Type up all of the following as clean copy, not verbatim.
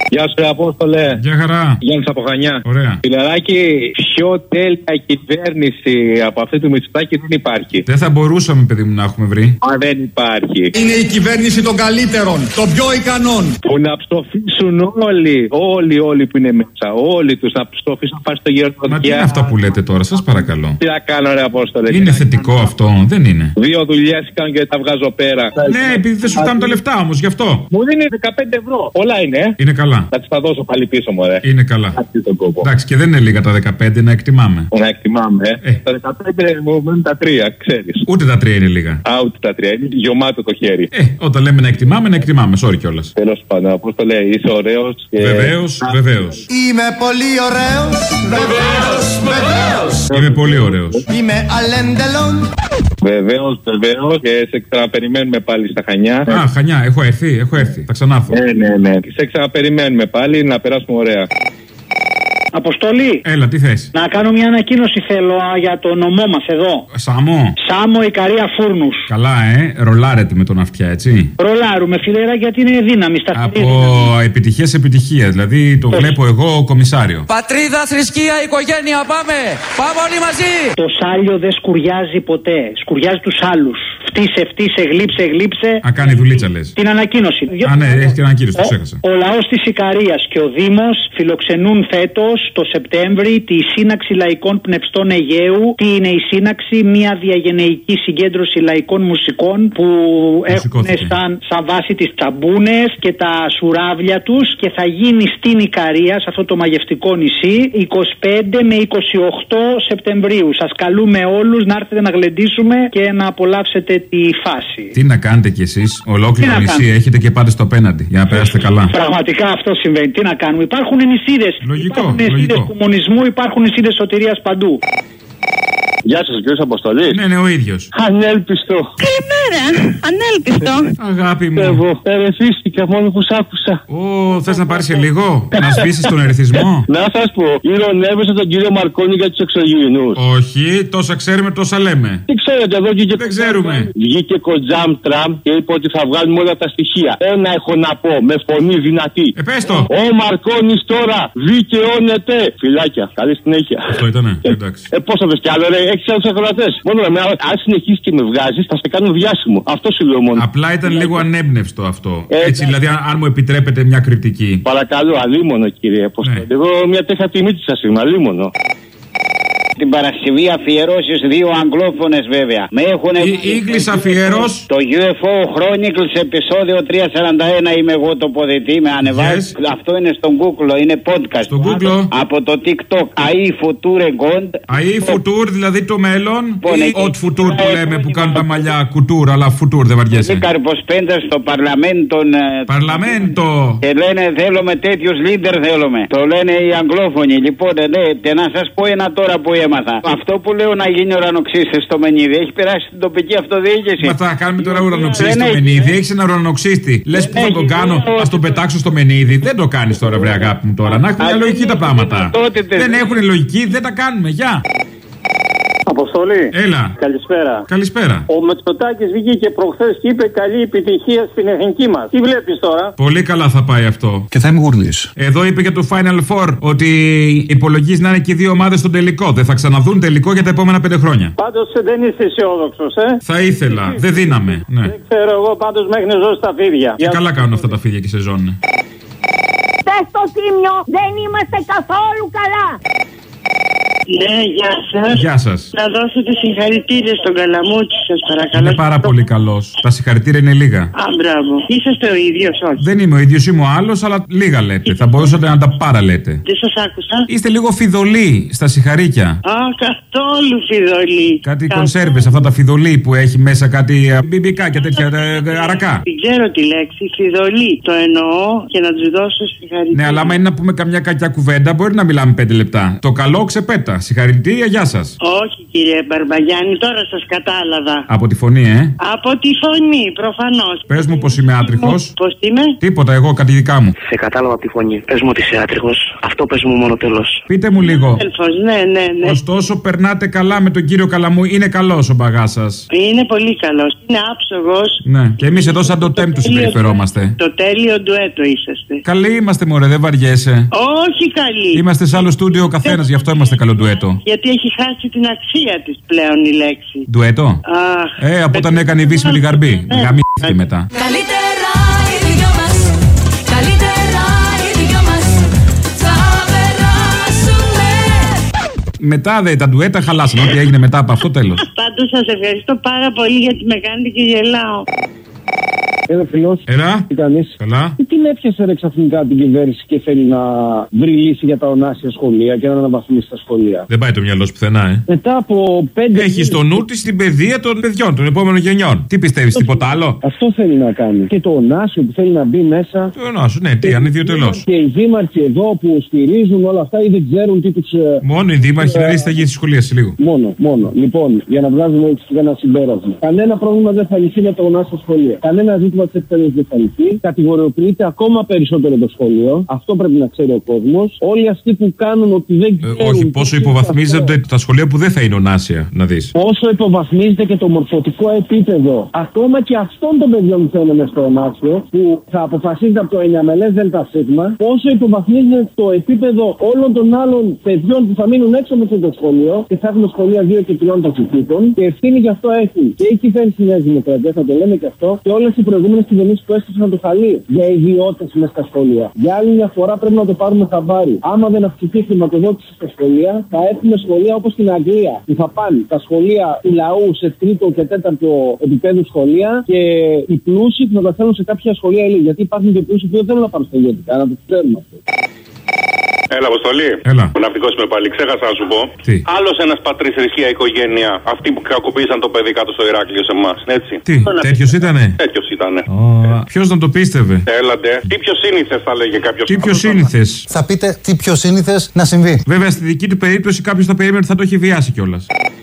Γεια σου, Απόστολε. Γεια χαρά. Γιάννης από Χανιά. Ωραία. Φιλαράκι, πιο τέλεια κυβέρνηση από αυτή του Μητσοτάκη δεν υπάρχει. Δεν θα μπορούσαμε, παιδί μου, να έχουμε βρει. Δεν υπάρχει. Είναι η κυβέρνηση των καλύτερων, των πιο ικανών. Που να ψοφήσουν όλοι που είναι μέσα. Όλοι τους να ψοφήσουν πάνω στο γύρο του. Μα τι είναι αυτά που λέτε τώρα, σας παρακαλώ. Τι να κάνω, ρε Απόστολε. Είναι θετικό αυτό, δεν είναι. 2 δουλειές κάνω και τα βγάζω πέρα. Ναι, επειδή δεν σου φτάνουν τα λεφτά όμως, γι' αυτό. Μου δίνει 15 ευρώ. Πολλά είναι. Είναι καλά. Θα τις τα δώσω πάλι πίσω, μωρέ. Είναι καλά. Εντάξει, και δεν είναι λίγα τα 15, να εκτιμάμε. Να εκτιμάμε, Τα 15 μου μένουν τα 3, ξέρεις. Ούτε τα 3 είναι λίγα. Ούτε τα 3, είναι γιωμάτο το χέρι. Όταν λέμε να εκτιμάμε, sorry κιόλας. Τέλος πάντων, πώς το λέει, είσαι ωραίος. Βεβαίως. Είμαι πολύ ωραίος. Βεβαίως. Είμαι πολύ ωραίος. Είμαι αλέντελον. Βεβαίως. Και σε ξαναπεριμένουμε πάλι στα Χανιά. Χανιά, έχω έρθει. Θα ξανάρθω. Ναι. Σε ξαναπεριμένουμε πάλι να περάσουμε ωραία. Αποστολή. Έλα, τι θες? Να κάνω μια ανακοίνωση θέλω για το νομό μας εδώ. Σάμο Ικαρία Φούρνους. Καλά, ρολάρετε με τον αυτιά, έτσι. Ρολάρουμε, φιλέρα, γιατί είναι δύναμη στα Από επιτυχία σε επιτυχία. Δηλαδή το βλέπω εγώ κομισάριο. Πατρίδα, θρησκεία, οικογένεια, πάμε! Πάμε όλοι μαζί! Το σάλιο δεν σκουριάζει ποτέ. Σκουριάζει τους άλλους. Φτύσε, γλύψε. Κάνει δουλίτσα, λες. Την ανακοίνωση. Ναι, έχει την ανακοίνωση, το ξέχασα. Ο λαός της Ικαρίας και ο Δήμος φιλοξενούν φέτος το Σεπτέμβρη τη Σύναξη Λαϊκών Πνευστών Αιγαίου. Τι είναι η Σύναξη? Μια διαγενεϊκή συγκέντρωση λαϊκών μουσικών που έχουν σαν βάση τις τσαμπούνες και τα σουράβλια τους και θα γίνει στην Ικαρία, σε αυτό το μαγευτικό νησί, 25 με 28 Σεπτεμβρίου. Σας καλούμε όλους να έρθετε να γλεντήσουμε και να απολαύσετε τη φάση. Τι να κάνετε κι εσείς, ολόκληρο νησί έχετε και πάτε στο απέναντι για να περάσετε καλά. Πραγματικά αυτό συμβαίνει. Τι να κάνουμε, υπάρχουν νησίδες. Λογικό. Νησίδες κομμουνισμού, υπάρχουν νησίδες σωτηρίας παντού. Γεια σας, κύριος Αποστολής. Ναι, ο ίδιος. Ανέλπιστο. Καλημέρα, ανέλπιστο. Αγάπη μου. Εγώ ερεθίστηκα μόνο που σ' άκουσα. Θες να πάρεις και λίγο? Να σβήσεις τον ερεθισμό? Να σας πω, ηρωνεύεσαι τον κύριο Μαρκόνη για τους εξωγήινους. Όχι, τόσα ξέρουμε, τόσα λέμε. Τι ξέρετε, εδώ βγήκε. Δεν ξέρουμε. Βγήκε Κοντζάμ Τραμπ και είπε ότι θα βγάλουμε όλα τα στοιχεία. Ένα έχω να πω, με φωνή δυνατή. Πες το. Ο Μαρκόνης τώρα δικαιώνεται. Φιλάκια, καλή συνέχεια. Αυτό ήτανε, εντάξει. Πώς θα δες κι άλλο, ρε, έχεις άλλους ακροατές. Μόνο με, αν συνεχίσεις και με βγάζεις, θα σε κάνω διάσημο. Αυτό σου λέω μόνο. Απλά ήταν λίγο ανέμπνευστο αυτό. Έτσι, δηλαδή, αν μου επιτρέπετε μια κριτική. Παρακαλώ, αλίμονο, κύριε Αποστόλη. Εγώ μια τέτοια τιμή της σας είμαι, αλίμονο. Την Παρασκευή αφιερώσεις 2 αγγλόφωνες βέβαια. Με έχουν. Ήγκλης αφιέρως. Το UFO Chronicles επεισόδιο 341 είμαι εγώ τοποθετή. Με ανεβάζει. Αυτό είναι στο Google, είναι podcast. Στο Google. Από το TikTok. ΑΗ Future Gond. ΑΗ Future, δηλαδή το μέλλον. Ή Ot Future που λέμε που κάνουν τα μαλλιά κουτούρα, αλλά Future δεν βαριέσαι. Είναι καρποσπέντα στο Παρλαμέντο. Παρλαμέντο. Και λένε θέλουμε τέτοιους leader θέλουμε. Το λένε οι αγγλόφωνοι. Λοιπόν, και να σας πω ένα τώρα που έμαθα. Αυτό που λέω να γίνει ουρανοξύστης στο Μενίδη έχει περάσει στην τοπική αυτοδιοίκηση. Μα θα κάνουμε τώρα ουρανοξύστη στο Μενίδη. Έχεις ένα ουρανοξύστη. Λες που θα τον κάνω, ας τον πετάξω στο Μενίδη. Δεν το κάνεις τώρα, βρε αγάπη μου τώρα. Να έχουν μια λογική τα πράγματα. Δεν έχουν λογική, δεν τα κάνουμε. Γεια. Αποστολή. Έλα. Καλησπέρα. Ο Μητσοτάκης βγήκε προχθές και είπε καλή επιτυχία στην εθνική μας. Τι βλέπεις τώρα? Πολύ καλά θα πάει αυτό. Και θα είμαι γουρλής. Εδώ είπε για το Final Four ότι υπολογίζει να είναι και 2 ομάδες στον τελικό. Δεν θα ξαναδούν τελικό για τα επόμενα 5 χρόνια. Πάντως δεν είσαι αισιόδοξος, Θα ήθελα. Δεν δίναμε. Ναι. Δεν ξέρω εγώ, πάντως μέχρι να ζω στα φίδια. Και καλά κάνουν αυτά τα φίδια και σε ζώνουν. Στο Τίμιο δεν είμαστε καθόλου καλά. Ναι, γεια σας. Γεια σας. Να δώσετε συγχαρητήρια στον Καλαμούκη, σας παρακαλώ. Είναι πάρα πολύ καλός. Τα συγχαρητήρια είναι λίγα. Μπράβο. Είσαστε ο ίδιος, όχι? Δεν είμαι ο ίδιος, είμαι ο άλλος, αλλά λίγα λέτε. Θα μπορούσατε να τα παραλέτε. Δεν σας άκουσα. Είστε λίγο φιδωλοί στα συγχαρήκια. Καθόλου φιδωλοί. Κάτι κονσέρβες, αυτά τα φιδωλοί που έχει μέσα κάτι μπιμπικά και τέτοια αρακά. Δεν ξέρω τη λέξη, φιδωλοί. Το εννοώ και να τους δώσω συγχαρητήρια. Ναι, αλλά άμα είναι να πούμε καμιά κακιά κουβέντα, μπορεί να μιλάμε 5 λεπτά. Το καλό ξεπέτα. Συγχαρητήρια, γεια σας. Όχι, κύριε Μπαρμπαγιάννη, τώρα σας κατάλαβα. Από τη φωνή, Από τη φωνή, προφανώς. Πες μου πως είμαι άτριχος. Πώς είμαι? Τίποτα, εγώ κάτι δικά μου. Σε κατάλαβα από τη φωνή. Πες μου ότι είσαι άτριχος. Αυτό πες μου μόνο, τέλος. Πείτε μου λίγο. Ναι. Ωστόσο, περνάτε καλά με τον κύριο Καλαμού. Είναι καλός ο μπαγάς σας. Είναι πολύ καλός. Είναι άψογος. Ναι, και εμείς εδώ σαν το τέμ του συμπεριφερόμαστε. Το τέλειο ντουέτο είσαστε. Καλοί είμαστε, μωρέ, δεν βαριέσαι. Όχι καλοί. Είμαστε σε άλλο στούντιο ο καθένας, γι' αυτό είμαστε καλό ντουέτο. Γιατί έχει χάσει την αξία της πλέον η λέξη. Ντουέτο. Από όταν έκανε η Βύση με λιγαρμπή. Γαμήθηκε μετά. Καλύτερα οι δυο μας. Καλύτερα οι δυο μας. Θα περάσουμε. Μετά τα ντουέτα χαλάσανε. Ό,τι έγινε μετά από αυτό, τέλος. Πάντως σας ευχαριστώ πάρα πολύ γιατί με κάνετε και γελάω. Ένα φιλός. Έλα. Τι κάνεις? Καλά. Τι την έπιασε ρε ξαφνικά την κυβέρνηση και θέλει να βρει λύση για τα ονάσια σχολεία και να αναβαθμίσει τα σχολεία? Δεν πάει το μυαλό σου πουθενά, Μετά από 5. Έχει στο νου τη την παιδεία των παιδιών, των επόμενων γενιών. Τι πιστεύεις, τίποτα άλλο? Αυτό θέλει να κάνει. Και το ονάσιο που θέλει να μπει μέσα. Το ονάσιο, ναι, τι, ανιδιοτελώς. Και οι δήμαρχοι εδώ που στηρίζουν όλα αυτά ή δεν ξέρουν τι τους. Μόνο οι δήμαρχοι να θα γίνει στη σχολεία σε λίγο. Μόνο. Λοιπόν, για να βγάζουμε έτσι ένα συμπέρασμα. Κανένα πρόβλημα δεν θα λυθεί με το ονάσιο σχολεία. Κανένα ζήτημα της εκπαίδευσης δεν θα λυθεί. Κατηγοριοποιείται ακόμα περισσότερο το σχολείο. Αυτό πρέπει να ξέρει ο κόσμος. Όλοι αυτοί που κάνουν ότι δεν ξέρουν. Όχι, πόσο υποβαθμίζονται τα σχολεία που δεν θα είναι ονάσια, να δεις. Πόσο υποβαθμίζεται και το μορφωτικό επίπεδο. Ακόμα και αυτών των παιδιών που θέλουν στο ονάσιο, που θα αποφασίζεται από το ενιαμελές ΔΣ. Πόσο υποβαθμίζεται το επίπεδο όλων των άλλων παιδιών που θα μείνουν έξω από το σχολείο και θα έχουν σχολεία 2 και 3 ταχυτήτων. Και ευθύνη γι' αυτό έχουν και η κυβέρνηση της Νέας Δημοκρατίας, θα το λέμε και αυτό, και όλες οι προηγούμενες κυβερνήσεις που έστησαν το χαλί για ιδιώτες μέσα στα σχολεία. Για άλλη μια φορά πρέπει να το πάρουμε χαμπάρι. Άμα δεν αυξηθεί η χρηματοδότηση στα σχολεία, θα έχουμε σχολεία όπως στην Αγγλία, που θα πάνε τα σχολεία του λαού σε 3ο και 4ο επίπεδο σχολεία και οι πλούσιοι που θα τα θέλουν σε κάποια σχολεία ελίτ. Γιατί υπάρχουν και πλούσιοι που δεν θέλουν να πάρουν στα ιδιωτικά, να το ξέρουμε αυτό. Έλα, Αποστολή. Έλα. Ο ναυτικός είμαι πάλι. Ξέχασα να σου πω. Άλλος ένας πατρίς, θρησκεία, οικογένεια. Αυτοί που κακοποίησαν το παιδί κάτω στο Ηράκλειο σε εμάς. Έτσι. Τι, τέτοιος ήτανε? Τέτοιος ήτανε. Ποιος να το πίστευε? Έλατε. Τι πιο σύνηθες θα λέγε κάποιος. Τι πιο σύνηθες? Θα πείτε τι πιο σύνηθες να συμβεί. Βέβαια, στη δική του περίπτωση κάποιος θα περίμενε ότι θα το έχει βιάσει κιόλας.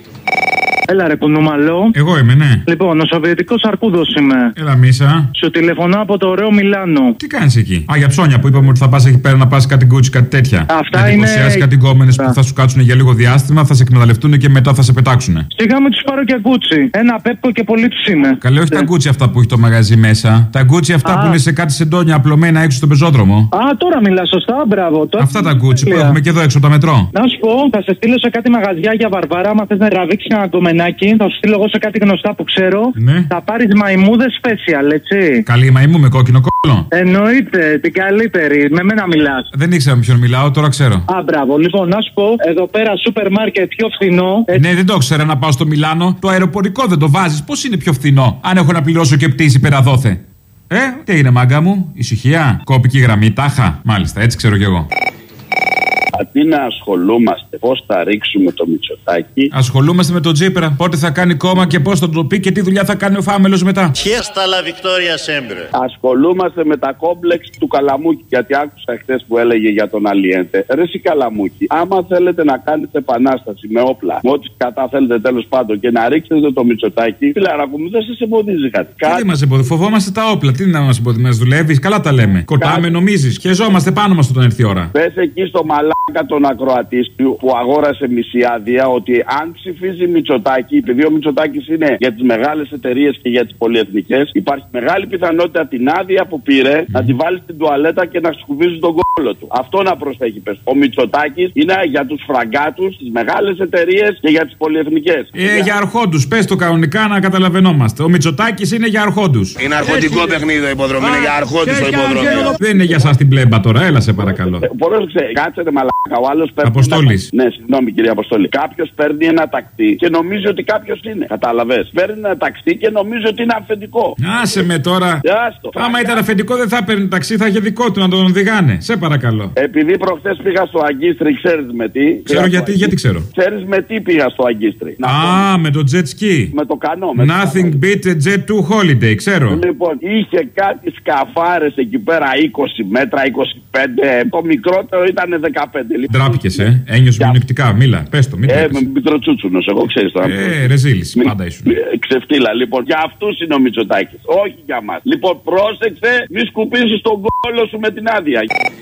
Έλα ρε κουνούμαλο. Εγώ είμαι, ναι. Λοιπόν, ο Σοβιετικός Αρκούδος είμαι. Έλα, Μίσα. Σου τηλεφωνώ από το ωραίο Μιλάνο. Τι κάνεις εκεί? Για ψώνια που είπαμε ότι θα πας εκεί πέρα να πας κάτι Gucci, κάτι τέτοια. Αυτά να εντυπωσιάσεις κάτι γκόμενες που θα σου κάτσουν για λίγο διάστημα, θα σε εκμεταλλευτούν και μετά θα σε πετάξουν. Σιγά με τους πάρω και Gucci. Ένα πέπκο και πολύ τους είναι. Καλέ, όχι τα Gucci αυτά που έχει το μαγαζί μέσα. Τα Gucci αυτά που είναι σε κάτι σεντόνια απλωμένα έξω στον πεζόδρομο. Τώρα μιλά σωστά, μπράβο. Αυτά τα Gucci που έχουμε και εδώ έξω από τα μετρό. Να σου πω, θα σε στείλω σε κάτι μαγαζιά για Βαρβάρα. Άμα θες να τραβήξει ένα γκομενάκι, θα σου στείλω εγώ σε κάτι γνωστά που ξέρω. Ναι. Θα πάρεις μαϊμούδες special, έτσι. Καλή μαϊμού με κόκκινο κόλλο. Εννοείται, την καλύτερη. Με μένα μιλάς. Δεν ήξερα με ποιον μιλάω, τώρα ξέρω. Μπράβο. Λοιπόν, να σου πω, εδώ πέρα σούπερ μάρκετ πιο φθηνό. Ναι, δεν το ήξερα να πάω στο Μιλάνο. Το αεροπορικό δεν το βάζεις. Πώς είναι πιο φθηνό, αν έχω να πληρώσω και πτήση πέρα δόθε? Τι είναι, μάγκα μου, ησυχία, κόπικη γραμμή, τάχα. Μάλιστα, έτσι ξέρω κι εγώ. Αντί να ασχολούμαστε πώς θα ρίξουμε το Μητσοτάκη, ασχολούμαστε με τον Τσίπρα. Πότε θα κάνει κόμμα και πώς θα το πει και τι δουλειά θα κάνει ο Φάμελος μετά. Ασχολούμαστε με τα κόμπλεξ του Καλαμούκη. Γιατί άκουσα χθες που έλεγε για τον Αλιέντε. Ρε εσύ Καλαμούκη, άμα θέλετε να κάνετε επανάσταση με όπλα, με ό,τι κατά θέλετε τέλος πάντων και να ρίξετε το Μητσοτάκη, φιλαράκο μου, δεν σας εμποδίζει κάτι. Τι μας εμποδίζει, φοβόμαστε τα όπλα. Τι να μας εμποδίζει, μας δουλεύει, καλά τα λέμε. Κοτάμε, νομίζεις. Χεζόμαστε πάνω μας όταν έρθει η ώρα. Πες εκεί στο μαλάκα τον ακροατή που αγόρασε μισή άδεια ότι αν ψηφίζει Μητσοτάκη, επειδή ο Μητσοτάκης είναι για τις μεγάλες εταιρείες και για τις πολυεθνικές, υπάρχει μεγάλη πιθανότητα την άδεια που πήρε να τη βάλει στην τουαλέτα και να σκουβίζει τον κόλλο του. Αυτό να προσέχει, πες. Ο Μητσοτάκης είναι για τους φραγκάτους, τις μεγάλες εταιρείες και για τις πολυεθνικές. Για αρχόντους, πες το κανονικά να καταλαβαίνόμαστε. Ο Μητσοτάκης είναι για αρχόντους. Είναι αρχοντικό παιχνίδι το υποδρόμιο, είναι για αρχόντους το υποδρόμιο. Δεν είναι για σας την πλέμπα τώρα, έλα σε παρακαλώ. Κάτσετε μαλάκα, ο άλλος παίρνει. Αποστόλης. Ναι, συγγνώμη κυρία Αποστόλη. Κάποιος παίρνει ένα ταξί και νομίζει ότι κάποιος είναι. Καταλαβες. Παίρνει ένα ταξί και νομίζει ότι είναι αφεντικό. Άσε με τώρα. Άμα ήταν αφεντικό δεν θα παίρνει ταξί, θα είχε δικό του να τον οδηγάνε. Σε παρακαλώ. Επειδή προχθές πήγα στο Αγκίστρι, ξέρεις με τι. Ξέρω γιατί ξέρω. Ξέρεις με τι πήγα στο Αγκίστρι. Με το jet ski. Με το κανό. Nothing beat a jet to holiday, ξέρω. Λοιπόν, είχε κάτι σκαφάρες εκεί πέρα 20 μέτρα, 25. Το μικρότερο ήταν 15. Παντελή. Ντράπηκε, ένιωσε μειονεκτικά. Μίλα, πε το. Με πιτροτσούτσουνο, εγώ ξέρει τώρα. Ρεζίληση, πάντα ήσουν. Ξεφτύλα, λοιπόν. Για αυτού είναι ο Μητσοτάκης. Όχι για μας. Λοιπόν, πρόσεξε, μη σκουπίσεις τον κόλο σου με την άδεια.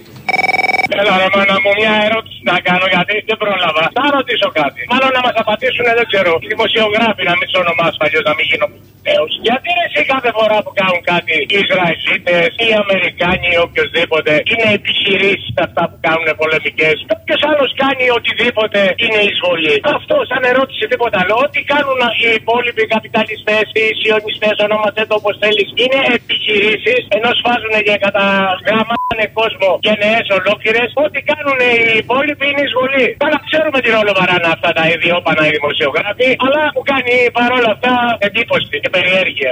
Έλα ρε μάνα μου, μια ερώτηση να κάνω γιατί δεν πρόλαβα. Θα ρωτήσω κάτι. Μάλλον να μας απαντήσουν, δεν ξέρω, οι δημοσιογράφοι, να μην τους ονομάσω αλλιώς να μην γίνω πουθέως. Γιατί εσύ κάθε φορά που κάνουν κάτι οι Ισραηλίτες, οι Αμερικάνοι ή οποιοδήποτε είναι επιχειρήσεις αυτά που κάνουν πολεμικές. Ποιος άλλος κάνει οτιδήποτε είναι εισβολή. Αυτό σαν ερώτηση τίποτα άλλο. Ό,τι κάνουν οι υπόλοιποι καπιταλιστές, οι σιωνιστές, ονόμασέ το όπως θέλεις, είναι επιχειρήσεις ενώ σφάζουν και καταγραμμάνε κόσμο γενναίες ολόκληρες. Ό,τι κάνουν οι υπόλοιποι είναι εισβολή. Καλά, ξέρουμε τι ρόλο βαράνε αυτά τα ιδιόπανα οι δημοσιογράφοι, αλλά μου κάνει παρόλα αυτά εντύπωση και περιέργεια.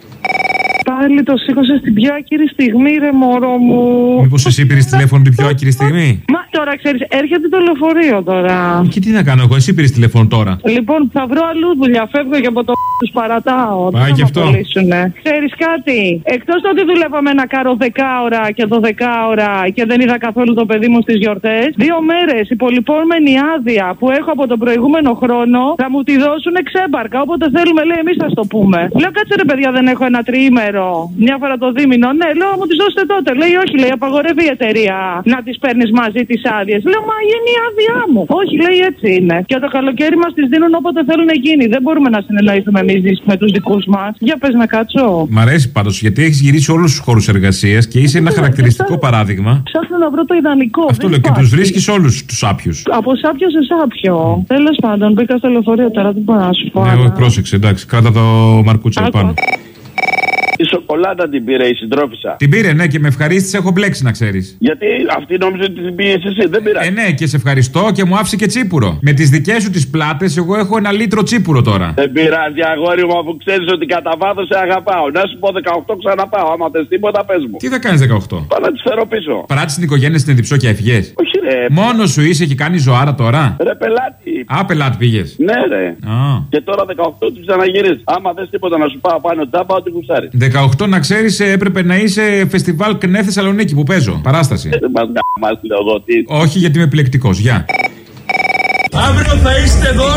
Πάλι το σήκωσε στην πιο άκυρη στιγμή, ρε μωρό μου. Μήπως εσύ πήρες τηλέφωνο την πιο άκυρη στιγμή? Μα τώρα ξέρεις, έρχεται το λεωφορείο τώρα. Και τι να κάνω εγώ, εσύ πήρες τηλέφωνο τώρα. Λοιπόν, θα βρω αλλού δουλειά. Φεύγω και από το τους παρατάω. Πάει και αυτό. Ξέρεις κάτι, εκτός το ότι δουλεύαμε να κάνω 10 ώρα και 12 ώρα και δεν είδα καθόλου το παιδί μου στις γιορτές, 2 μέρες υπολοιπόμενη άδεια που έχω από τον προηγούμενο χρόνο θα μου τη δώσουν ξέμπαρκα. Όποτε θέλουμε, λέει, εμείς θα στο πούμε. Λέω, κάτσε ρε παιδιά, δεν έχω ένα τριήμερο. Μια φορά το δίμηνο, ναι, λέω, μου τις δώσετε τότε. Λέει, όχι, λέει, απαγορεύει η εταιρεία να τις παίρνεις μαζί τις άδειες. Λέω, μα είναι η άδειά μου. Όχι, λέει, έτσι είναι. Και το καλοκαίρι μας τις δίνουν όποτε θέλουν εκείνοι. Δεν μπορούμε να συνεννοηθούμε εμείς με τους δικούς μας. Για πες να κάτσω. Μ' αρέσει πάντως γιατί έχεις γυρίσει όλους τους χώρους εργασίας και είσαι ένα χαρακτηριστικό παράδειγμα. Ψάχνω να βρω το ιδανικό. Αυτό λέω και τους βρίσκεις όλους τους σάπιους. Από σάπιο σε σάπιο. Τέλος πάντων, μπήκα στο λεωφορείο τώρα, δεν μπορώ να σου πω. Ναι, πρόσεξε, εντάξει, κράτα το μαρκούτσο πάνω. Η σοκολάτα την πήρε η συντρόφισσα. Την πήρε, ναι, και με ευχαρίστησε, έχω μπλέξει να ξέρεις. Γιατί αυτή νόμιζε ότι την πήρε εσύ, δεν πειράζει. Ναι, και σε ευχαριστώ και μου άφησε και τσίπουρο. Με τις δικές σου τις πλάτες, εγώ έχω 1 λίτρο τσίπουρο τώρα. Δεν πειράζει, αγόρι μου, αφού ξέρεις ότι κατά βάθος σε αγαπάω. Να σου πω 18 ξαναπάω. Άμα θες τίποτα, πες μου. Τι θα κάνεις 18? Πάω να τις φέρω πίσω. Παράτησε την οικογένεια στην Εδιψό και έφυγες? Όχι, ρε. Μόνο σου είσαι και κάνει ζωάρα τώρα? Ρε πελάτη. Α, πελάτη πήγες. Ναι, ρε. Και τώρα 18 του ξαναγυρίζει. Άμα θες τίποτα να σου πάω πάνω τζάμπα, ό,τι γουστάρει. 18 να ξέρεις, έπρεπε να είσαι φεστιβάλ ΚΝΕ Θεσσαλονίκη που παίζω. Παράσταση. Δεν μας γαμάς, λέω εγώ τι. Όχι, γιατί είμαι επιλεκτικός. Γεια. Αύριο θα είστε εδώ